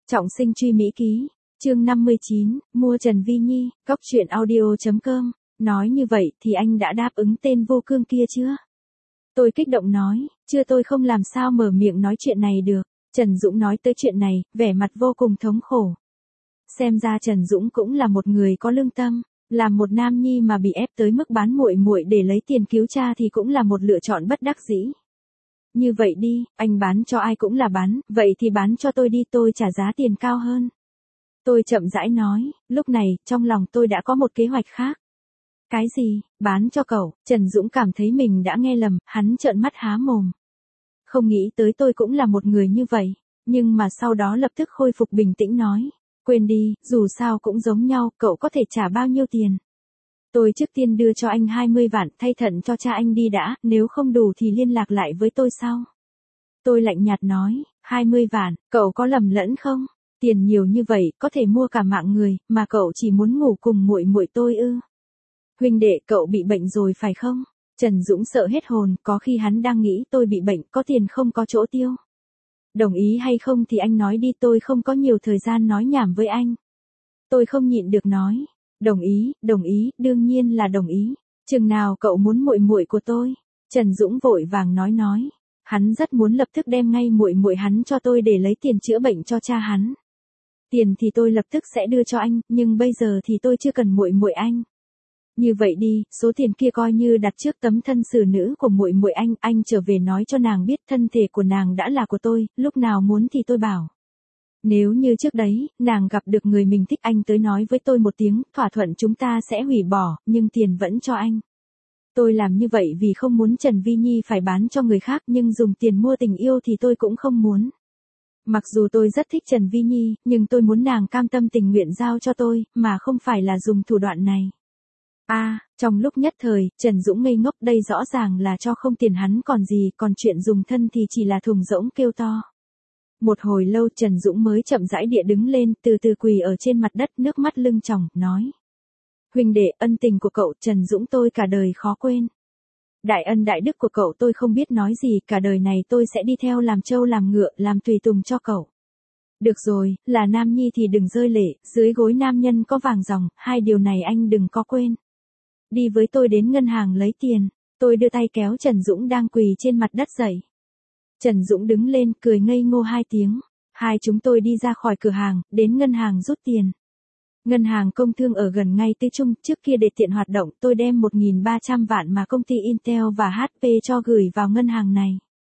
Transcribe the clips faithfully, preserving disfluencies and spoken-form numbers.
Trọng sinh truy Mỹ ký, chương năm mươi chín, mua Trần Vi Nhi, cóc truyện audio chấm com, nói như vậy thì anh đã đáp ứng tên vô cương kia chưa? Tôi kích động nói, chưa, tôi không làm sao mở miệng nói chuyện này được. Trần Dũng nói tới chuyện này, vẻ mặt vô cùng thống khổ. Xem ra Trần Dũng cũng là một người có lương tâm, làm một nam nhi mà bị ép tới mức bán muội muội để lấy tiền cứu cha thì cũng là một lựa chọn bất đắc dĩ. Như vậy đi, anh bán cho ai cũng là bán, vậy thì bán cho tôi đi, tôi trả giá tiền cao hơn. Tôi chậm rãi nói, lúc này, trong lòng tôi đã có một kế hoạch khác. Cái gì, bán cho cậu? Trần Dũng cảm thấy mình đã nghe lầm, hắn trợn mắt há mồm. Không nghĩ tới tôi cũng là một người như vậy, nhưng mà sau đó lập tức khôi phục bình tĩnh nói, quên đi, dù sao cũng giống nhau, cậu có thể trả bao nhiêu tiền? Tôi trước tiên đưa cho anh hai mươi vạn, thay thận cho cha anh đi đã, nếu không đủ thì liên lạc lại với tôi sau. Tôi lạnh nhạt nói, hai mươi vạn, cậu có lầm lẫn không? Tiền nhiều như vậy, có thể mua cả mạng người, mà cậu chỉ muốn ngủ cùng muội muội tôi ư? Huynh đệ, cậu bị bệnh rồi phải không? Trần Dũng sợ hết hồn, có khi hắn đang nghĩ tôi bị bệnh, có tiền không có chỗ tiêu. Đồng ý hay không thì anh nói đi, tôi không có nhiều thời gian nói nhảm với anh. Tôi không nhịn được nói, đồng ý, đồng ý, đương nhiên là đồng ý. Chừng nào cậu muốn muội muội của tôi? Trần Dũng vội vàng nói nói, hắn rất muốn lập tức đem ngay muội muội hắn cho tôi để lấy tiền chữa bệnh cho cha hắn. Tiền thì tôi lập tức sẽ đưa cho anh, nhưng bây giờ thì tôi chưa cần muội muội anh. Như vậy đi, số tiền kia coi như đặt trước tấm thân xử nữ của muội muội anh, anh trở về nói cho nàng biết thân thể của nàng đã là của tôi, lúc nào muốn thì tôi bảo. Nếu như trước đấy, nàng gặp được người mình thích, anh tới nói với tôi một tiếng, thỏa thuận chúng ta sẽ hủy bỏ, nhưng tiền vẫn cho anh. Tôi làm như vậy vì không muốn Trần Vi Nhi phải bán cho người khác, nhưng dùng tiền mua tình yêu thì tôi cũng không muốn. Mặc dù tôi rất thích Trần Vi Nhi, nhưng tôi muốn nàng cam tâm tình nguyện giao cho tôi, mà không phải là dùng thủ đoạn này. A, à, trong lúc nhất thời, Trần Dũng ngây ngốc, đây rõ ràng là cho không tiền hắn còn gì, còn chuyện dùng thân thì chỉ là thùng rỗng kêu to. Một hồi lâu Trần Dũng mới chậm rãi địa đứng lên, từ từ quỳ ở trên mặt đất, nước mắt lưng tròng, nói. Huynh đệ, ân tình của cậu Trần Dũng tôi cả đời khó quên. Đại ân đại đức của cậu tôi không biết nói gì, cả đời này tôi sẽ đi theo làm trâu làm ngựa, làm tùy tùng cho cậu. Được rồi, là nam nhi thì đừng rơi lệ, dưới gối nam nhân có vàng ròng, hai điều này anh đừng có quên. Đi với tôi đến ngân hàng lấy tiền. Tôi đưa tay kéo Trần Dũng đang quỳ trên mặt đất dậy. Trần Dũng đứng lên, cười ngây ngô hai tiếng. Hai chúng tôi đi ra khỏi cửa hàng, đến ngân hàng rút tiền. Ngân hàng công thương ở gần ngay Tứ Trung, trước kia để tiện hoạt động, tôi đem một nghìn ba trăm vạn mà công ty Intel và hát pê cho gửi vào ngân hàng này.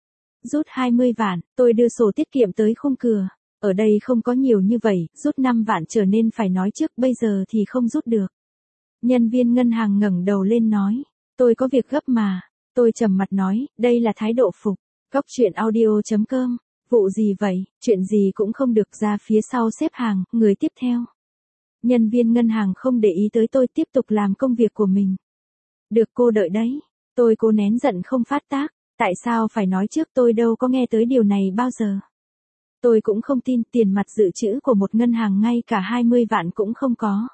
Rút hai mươi vạn, tôi đưa sổ tiết kiệm tới khung cửa. Ở đây không có nhiều như vậy, rút năm vạn trở nên phải nói trước, bây giờ thì không rút được. Nhân viên ngân hàng ngẩng đầu lên nói, tôi có việc gấp mà. Tôi trầm mặt nói, đây là thái độ phục. Cóc truyện audio chấm com, vụ gì vậy, chuyện gì cũng không được, ra phía sau xếp hàng, người tiếp theo. Nhân viên ngân hàng không để ý tới tôi, tiếp tục làm công việc của mình. Được, cô đợi đấy. Tôi cố nén giận không phát tác, tại sao phải nói trước, tôi đâu có nghe tới điều này bao giờ. Tôi cũng không tin, tiền mặt dự trữ của một ngân hàng ngay cả hai mươi vạn cũng không có.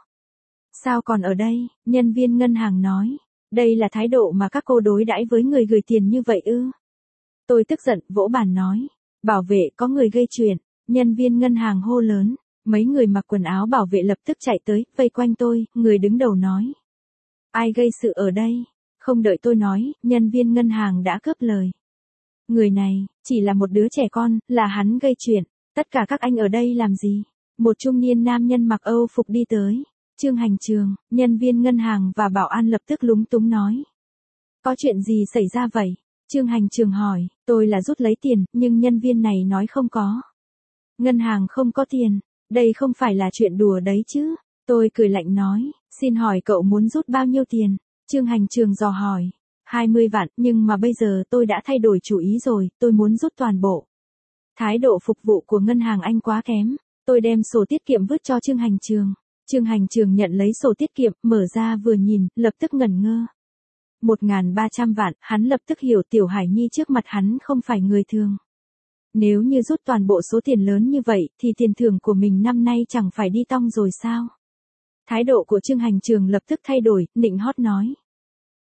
Sao còn ở đây? Nhân viên ngân hàng nói, đây là thái độ mà các cô đối đãi với người gửi tiền như vậy ư? Tôi tức giận, vỗ bàn nói, bảo vệ, có người gây chuyện. Nhân viên ngân hàng hô lớn, mấy người mặc quần áo bảo vệ lập tức chạy tới, vây quanh tôi, người đứng đầu nói. Ai gây sự ở đây? Không đợi tôi nói, nhân viên ngân hàng đã cướp lời. Người này, chỉ là một đứa trẻ con, là hắn gây chuyện. Tất cả các anh ở đây làm gì? Một trung niên nam nhân mặc Âu phục đi tới. Trương Hành Trường, nhân viên ngân hàng và bảo an lập tức lúng túng nói. Có chuyện gì xảy ra vậy? Trương Hành Trường hỏi, tôi là rút lấy tiền, nhưng nhân viên này nói không có. Ngân hàng không có tiền, đây không phải là chuyện đùa đấy chứ. Tôi cười lạnh nói, xin hỏi cậu muốn rút bao nhiêu tiền? Trương Hành Trường dò hỏi, hai mươi vạn, nhưng mà bây giờ tôi đã thay đổi chủ ý rồi, tôi muốn rút toàn bộ. Thái độ phục vụ của ngân hàng anh quá kém. Tôi đem sổ tiết kiệm vứt cho Trương Hành Trường. Trương Hành Trường nhận lấy sổ tiết kiệm, mở ra vừa nhìn, lập tức ngẩn ngơ. một nghìn ba trăm vạn, hắn lập tức hiểu Tiểu Hải Nhi trước mặt hắn không phải người thường. Nếu như rút toàn bộ số tiền lớn như vậy, thì tiền thưởng của mình năm nay chẳng phải đi tong rồi sao? Thái độ của Trương Hành Trường lập tức thay đổi, nịnh hót nói.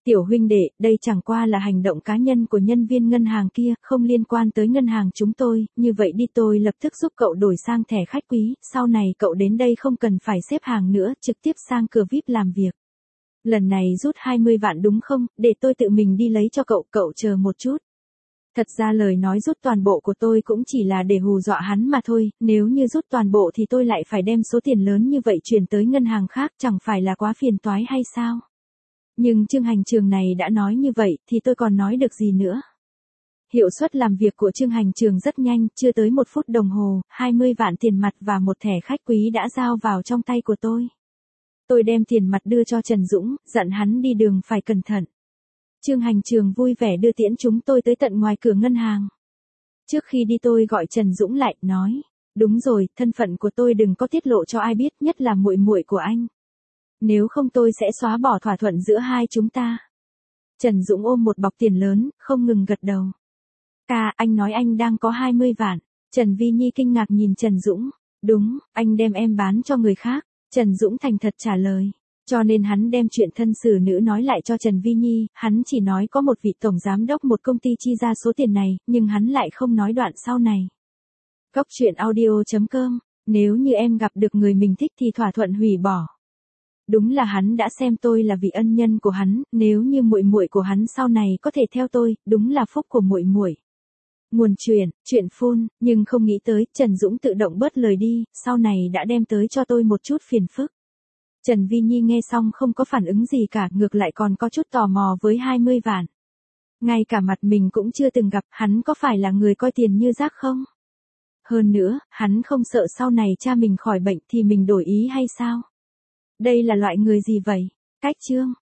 Tiểu huynh đệ, đây chẳng qua là hành động cá nhân của nhân viên ngân hàng kia, không liên quan tới ngân hàng chúng tôi, như vậy đi tôi lập tức giúp cậu đổi sang thẻ khách quý, sau này cậu đến đây không cần phải xếp hàng nữa, trực tiếp sang cửa vi ai pi làm việc. Lần này rút hai mươi vạn đúng không, để tôi tự mình đi lấy cho cậu, cậu chờ một chút. Thật ra lời nói rút toàn bộ của tôi cũng chỉ là để hù dọa hắn mà thôi, nếu như rút toàn bộ thì tôi lại phải đem số tiền lớn như vậy chuyển tới ngân hàng khác, chẳng phải là quá phiền toái hay sao? Nhưng Trương Hành Trường này đã nói như vậy, thì tôi còn nói được gì nữa? Hiệu suất làm việc của Trương Hành Trường rất nhanh, chưa tới một phút đồng hồ, hai mươi vạn tiền mặt và một thẻ khách quý đã giao vào trong tay của tôi. Tôi đem tiền mặt đưa cho Trần Dũng, dặn hắn đi đường phải cẩn thận. Trương Hành Trường vui vẻ đưa tiễn chúng tôi tới tận ngoài cửa ngân hàng. Trước khi đi tôi gọi Trần Dũng lại, nói, đúng rồi, thân phận của tôi đừng có tiết lộ cho ai biết, nhất là muội muội của anh. Nếu không tôi sẽ xóa bỏ thỏa thuận giữa hai chúng ta. Trần Dũng ôm một bọc tiền lớn, không ngừng gật đầu. Ca, anh nói anh đang có hai mươi vạn. Trần Vi Nhi kinh ngạc nhìn Trần Dũng. Đúng, anh đem em bán cho người khác. Trần Dũng thành thật trả lời. Cho nên hắn đem chuyện thân xử nữ nói lại cho Trần Vi Nhi, hắn chỉ nói có một vị tổng giám đốc một công ty chi ra số tiền này, nhưng hắn lại không nói đoạn sau này. Cốc truyện audio chấm com, nếu như em gặp được người mình thích thì thỏa thuận hủy bỏ. Đúng là hắn đã xem tôi là vị ân nhân của hắn, nếu như muội muội của hắn sau này có thể theo tôi, đúng là phúc của muội muội. Nguồn truyện, truyện phun, nhưng không nghĩ tới, Trần Dũng tự động bớt lời đi, sau này đã đem tới cho tôi một chút phiền phức. Trần Vi Nhi nghe xong không có phản ứng gì cả, ngược lại còn có chút tò mò với hai mươi vạn. Ngay cả mặt mình cũng chưa từng gặp, hắn có phải là người coi tiền như rác không? Hơn nữa, hắn không sợ sau này cha mình khỏi bệnh thì mình đổi ý hay sao? Đây là loại người gì vậy? Cách chương